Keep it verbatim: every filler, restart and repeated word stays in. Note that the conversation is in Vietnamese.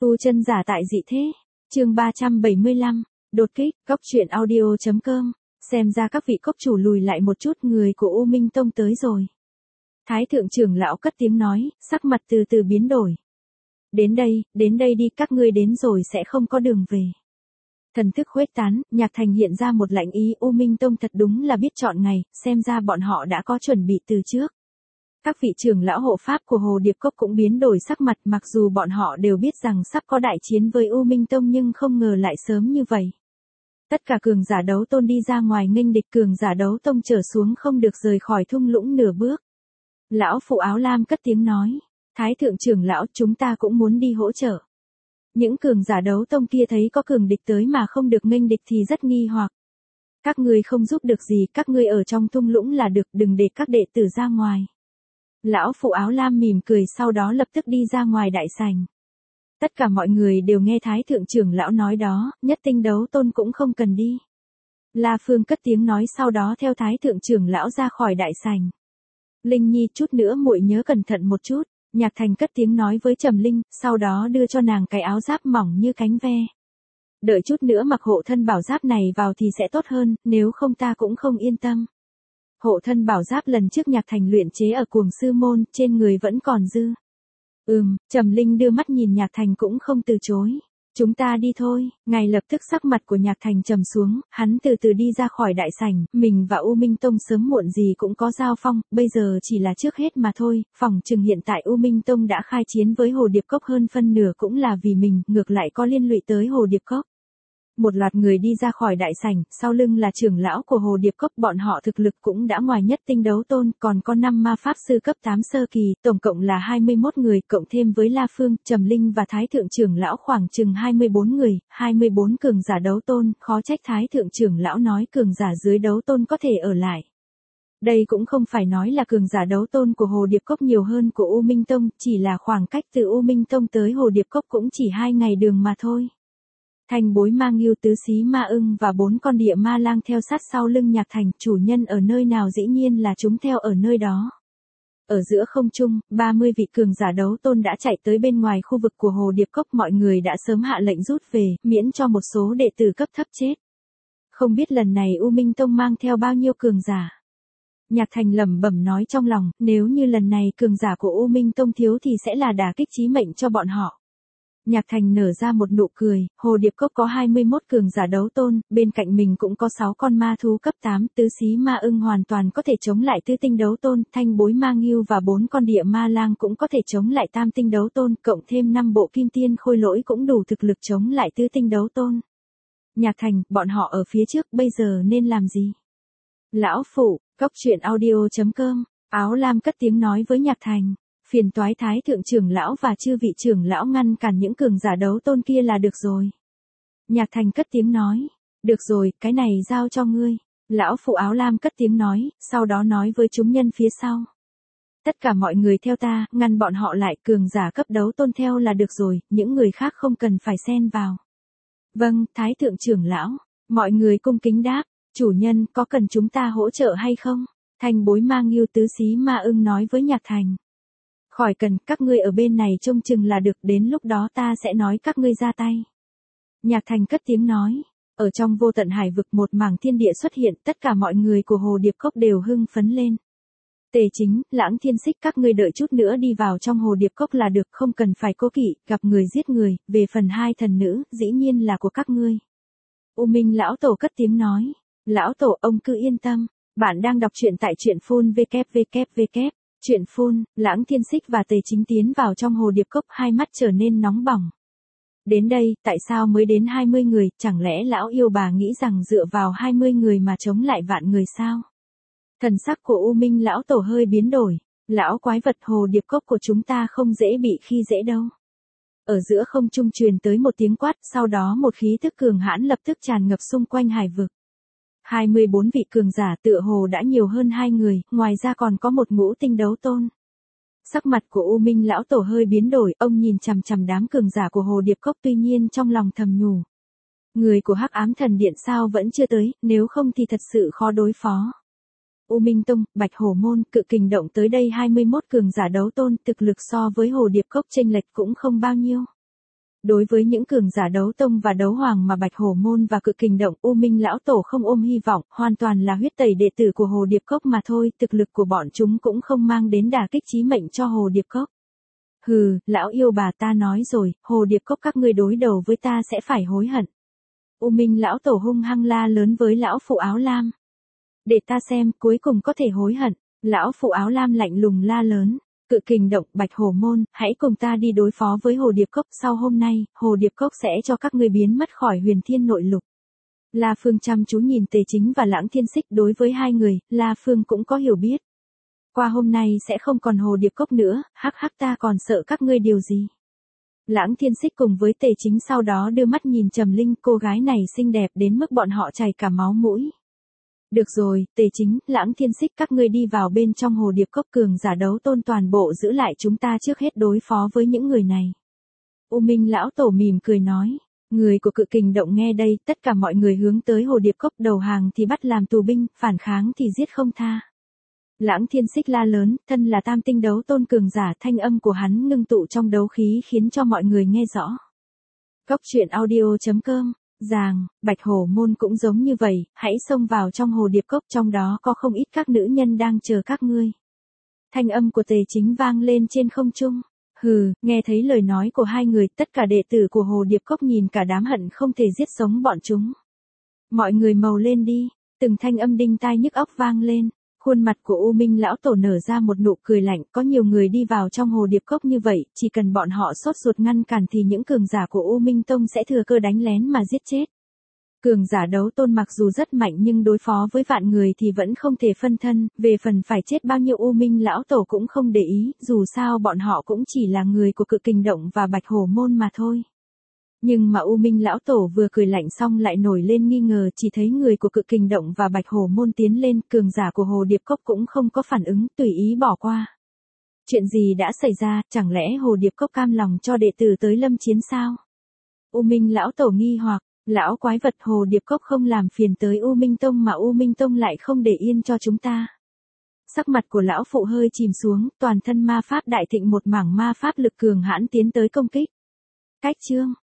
Tu chân giả tại dị thế. Chương ba trăm bảy mươi lăm, đột kích. Cốc truyện audio chấm com. Xem ra các vị cốc chủ lùi lại một chút, người của U Minh Tông tới rồi. Thái thượng trưởng lão cất tiếng nói, sắc mặt từ từ biến đổi. Đến đây, đến đây đi, các ngươi đến rồi sẽ không có đường về. Thần thức khuếch tán, Nhạc Thành hiện ra một lạnh ý. U Minh Tông thật đúng là biết chọn ngày, xem ra bọn họ đã có chuẩn bị từ trước. Các vị trưởng lão hộ pháp của Hồ Điệp Cốc cũng biến đổi sắc mặt, mặc dù bọn họ đều biết rằng sắp có đại chiến với U Minh Tông nhưng không ngờ lại sớm như vậy. Tất cả cường giả đấu tôn đi ra ngoài nghênh địch, cường giả đấu tông trở xuống không được rời khỏi thung lũng nửa bước. Lão phụ áo lam cất tiếng nói, Thái thượng trưởng lão, chúng ta cũng muốn đi hỗ trợ. Những cường giả đấu tông kia thấy có cường địch tới mà không được nghênh địch thì rất nghi hoặc. Các ngươi không giúp được gì, các ngươi ở trong thung lũng là được, đừng để các đệ tử ra ngoài. Lão phụ áo lam mỉm cười, sau đó lập tức đi ra ngoài đại sảnh. Tất cả mọi người đều nghe Thái thượng trưởng lão nói đó, nhất tinh đấu tôn cũng không cần đi. La Phương cất tiếng nói, sau đó theo Thái thượng trưởng lão ra khỏi đại sảnh. Linh Nhi, chút nữa muội nhớ cẩn thận một chút. Nhạc Thành cất tiếng nói với Trầm Linh, sau đó đưa cho nàng cái áo giáp mỏng như cánh ve. Đợi chút nữa mặc hộ thân bảo giáp này vào thì sẽ tốt hơn, nếu không ta cũng không yên tâm. Hộ thân bảo giáp lần trước Nhạc Thành luyện chế ở Cuồng Sư Môn, trên người vẫn còn dư. Ừm, Trầm Linh đưa mắt nhìn Nhạc Thành cũng không từ chối. Chúng ta đi thôi. Ngay lập tức sắc mặt của Nhạc Thành trầm xuống, hắn từ từ đi ra khỏi đại sảnh, mình và U Minh Tông sớm muộn gì cũng có giao phong, bây giờ chỉ là trước hết mà thôi, phỏng chừng hiện tại U Minh Tông đã khai chiến với Hồ Điệp Cốc hơn phân nửa cũng là vì mình, ngược lại có liên lụy tới Hồ Điệp Cốc. Một loạt người đi ra khỏi đại sảnh, sau lưng là trưởng lão của Hồ Điệp Cốc, bọn họ thực lực cũng đã ngoài nhất tinh đấu tôn, còn có năm ma pháp sư cấp tám sơ kỳ, tổng cộng là hai mươi mốt người, cộng thêm với La Phương, Trầm Linh và Thái thượng trưởng lão khoảng chừng hai mươi bốn người, hai mươi bốn cường giả đấu tôn, khó trách Thái thượng trưởng lão nói cường giả dưới đấu tôn có thể ở lại. Đây cũng không phải nói là cường giả đấu tôn của Hồ Điệp Cốc nhiều hơn của U Minh Tông, chỉ là khoảng cách từ U Minh Tông tới Hồ Điệp Cốc cũng chỉ hai ngày đường mà thôi. Thanh bối ma ngưu, tứ xí ma ưng và bốn con địa ma lang theo sát sau lưng Nhạc Thành, chủ nhân ở nơi nào dĩ nhiên là chúng theo ở nơi đó. Ở giữa không trung, ba mươi vị cường giả đấu tôn đã chạy tới bên ngoài khu vực của Hồ Điệp Cốc, mọi người đã sớm hạ lệnh rút về, miễn cho một số đệ tử cấp thấp chết. Không biết lần này U Minh Tông mang theo bao nhiêu cường giả. Nhạc Thành lẩm bẩm nói trong lòng, nếu như lần này cường giả của U Minh Tông thiếu thì sẽ là đả kích chí mệnh cho bọn họ. Nhạc Thành nở ra một nụ cười, Hồ Điệp Cốc có hai mươi mốt cường giả đấu tôn, bên cạnh mình cũng có sáu con ma thú cấp tám, tứ xí ma ưng hoàn toàn có thể chống lại tứ tinh đấu tôn, thanh bối ma ngưu và bốn con địa ma lang cũng có thể chống lại tam tinh đấu tôn, cộng thêm năm bộ kim tiên khôi lỗi cũng đủ thực lực chống lại tứ tinh đấu tôn. Nhạc Thành, bọn họ ở phía trước, bây giờ nên làm gì? Lão phụ, cốc truyện audio chấm com, áo lam cất tiếng nói với Nhạc Thành. Phiền toái Thái thượng trưởng lão và chư vị trưởng lão ngăn cản những cường giả đấu tôn kia là được rồi. Nhạc Thành cất tiếng nói, được rồi, cái này giao cho ngươi. Lão phụ áo lam cất tiếng nói, sau đó nói với chúng nhân phía sau. Tất cả mọi người theo ta, ngăn bọn họ lại, cường giả cấp đấu tôn theo là được rồi, những người khác không cần phải xen vào. Vâng, Thái thượng trưởng lão. Mọi người cung kính đáp, chủ nhân, có cần chúng ta hỗ trợ hay không? Thanh bối ma ngưu, tứ xí ma ưng nói với Nhạc Thành. Khỏi cần, các ngươi ở bên này trông chừng là được, đến lúc đó ta sẽ nói các ngươi ra tay. Nhạc Thành cất tiếng nói, ở trong vô tận hải vực một mảng thiên địa xuất hiện, tất cả mọi người của Hồ Điệp Cốc đều hưng phấn lên. Tề Chính, Lãng Thiên Xích, các ngươi đợi chút nữa đi vào trong Hồ Điệp Cốc là được, không cần phải cố kỵ, gặp người giết người, về phần hai thần nữ, dĩ nhiên là của các ngươi. U Minh lão tổ cất tiếng nói, lão tổ ông cứ yên tâm, bạn đang đọc truyện tại truyện phun www. Chuyện phun, Lãng Thiên Xích và Tề Chính tiến vào trong Hồ Điệp Cốc, hai mắt trở nên nóng bỏng. Đến đây, tại sao mới đến hai mươi người, chẳng lẽ lão yêu bà nghĩ rằng dựa vào hai mươi người mà chống lại vạn người sao? Thần sắc của U Minh lão tổ hơi biến đổi, lão quái vật, Hồ Điệp Cốc của chúng ta không dễ bị khi dễ đâu. Ở giữa không trung truyền tới một tiếng quát, sau đó một khí thức cường hãn lập tức tràn ngập xung quanh hải vực. hai mươi bốn vị cường giả tựa hồ đã nhiều hơn hai người, ngoài ra còn có một ngũ tinh đấu tôn. Sắc mặt của U Minh lão tổ hơi biến đổi, ông nhìn chằm chằm đám cường giả của Hồ Điệp Cốc, tuy nhiên trong lòng thầm nhủ. Người của Hắc Ám Thần Điện sao vẫn chưa tới, nếu không thì thật sự khó đối phó. U Minh Tông, Bạch Hổ Môn, Cự Kình Động tới đây hai mươi mốt cường giả đấu tôn, thực lực so với Hồ Điệp Cốc chênh lệch cũng không bao nhiêu. Đối với những cường giả đấu tông và đấu hoàng mà Bạch Hổ Môn và Cự Kình Động U Minh Lão Tổ không ôm hy vọng, hoàn toàn là huyết tẩy đệ tử của Hồ Điệp Cốc mà thôi, thực lực của bọn chúng cũng không mang đến đả kích chí mệnh cho Hồ Điệp Cốc. Hừ, lão yêu bà ta nói rồi, Hồ Điệp Cốc các ngươi đối đầu với ta sẽ phải hối hận. U Minh Lão Tổ hung hăng la lớn với lão phụ áo lam. Để ta xem, cuối cùng có thể hối hận. Lão phụ áo lam lạnh lùng la lớn. Cự Kình Động, Bạch Hổ Môn, hãy cùng ta đi đối phó với Hồ Điệp Cốc. Sau hôm nay, Hồ Điệp Cốc sẽ cho các ngươi biến mất khỏi huyền thiên nội lục. La Phương chăm chú nhìn Tề Chính và Lãng Thiên Xích, đối với hai người, La Phương cũng có hiểu biết. Qua hôm nay sẽ không còn Hồ Điệp Cốc nữa, hắc hắc ta còn sợ các ngươi điều gì. Lãng Thiên Xích cùng với Tề Chính sau đó đưa mắt nhìn Trầm Linh, cô gái này xinh đẹp đến mức bọn họ chảy cả máu mũi. Được rồi, Tề Chính, Lãng Thiên Xích các ngươi đi vào bên trong Hồ Điệp Cốc, cường giả đấu tôn toàn bộ giữ lại chúng ta trước hết đối phó với những người này. U Minh Lão Tổ mỉm cười nói. Người của Cự Kình Động nghe đây, tất cả mọi người hướng tới Hồ Điệp Cốc, đầu hàng thì bắt làm tù binh, phản kháng thì giết không tha. Lãng Thiên Xích la lớn, thân là tam tinh đấu tôn cường giả, thanh âm của hắn ngưng tụ trong đấu khí khiến cho mọi người nghe rõ. Cốc truyện audio chấm com, Giàng, Bạch Hổ Môn cũng giống như vậy, hãy xông vào trong Hồ Điệp Cốc, trong đó có không ít các nữ nhân đang chờ các ngươi. Thanh âm của Tề Chính vang lên trên không trung. Hừ, nghe thấy lời nói của hai người, tất cả đệ tử của Hồ Điệp Cốc nhìn cả đám hận không thể giết sống bọn chúng. Mọi người màu lên đi, từng thanh âm đinh tai nhức óc vang lên. Khuôn mặt của U Minh Lão Tổ nở ra một nụ cười lạnh, có nhiều người đi vào trong Hồ Điệp Cốc như vậy, chỉ cần bọn họ sốt ruột ngăn cản thì những cường giả của U Minh Tông sẽ thừa cơ đánh lén mà giết chết. Cường giả đấu tôn mặc dù rất mạnh nhưng đối phó với vạn người thì vẫn không thể phân thân, về phần phải chết bao nhiêu U Minh Lão Tổ cũng không để ý, dù sao bọn họ cũng chỉ là người của Cự Kình Động và Bạch Hổ Môn mà thôi. Nhưng mà U Minh Lão Tổ vừa cười lạnh xong lại nổi lên nghi ngờ, chỉ thấy người của Cự Kình Động và Bạch Hổ Môn tiến lên, cường giả của Hồ Điệp Cốc cũng không có phản ứng, tùy ý bỏ qua. Chuyện gì đã xảy ra, chẳng lẽ Hồ Điệp Cốc cam lòng cho đệ tử tới lâm chiến sao? U Minh Lão Tổ nghi hoặc, lão quái vật, Hồ Điệp Cốc không làm phiền tới U Minh Tông mà U Minh Tông lại không để yên cho chúng ta. Sắc mặt của lão phụ hơi chìm xuống, toàn thân ma pháp đại thịnh, một mảng ma pháp lực cường hãn tiến tới công kích. Cách chương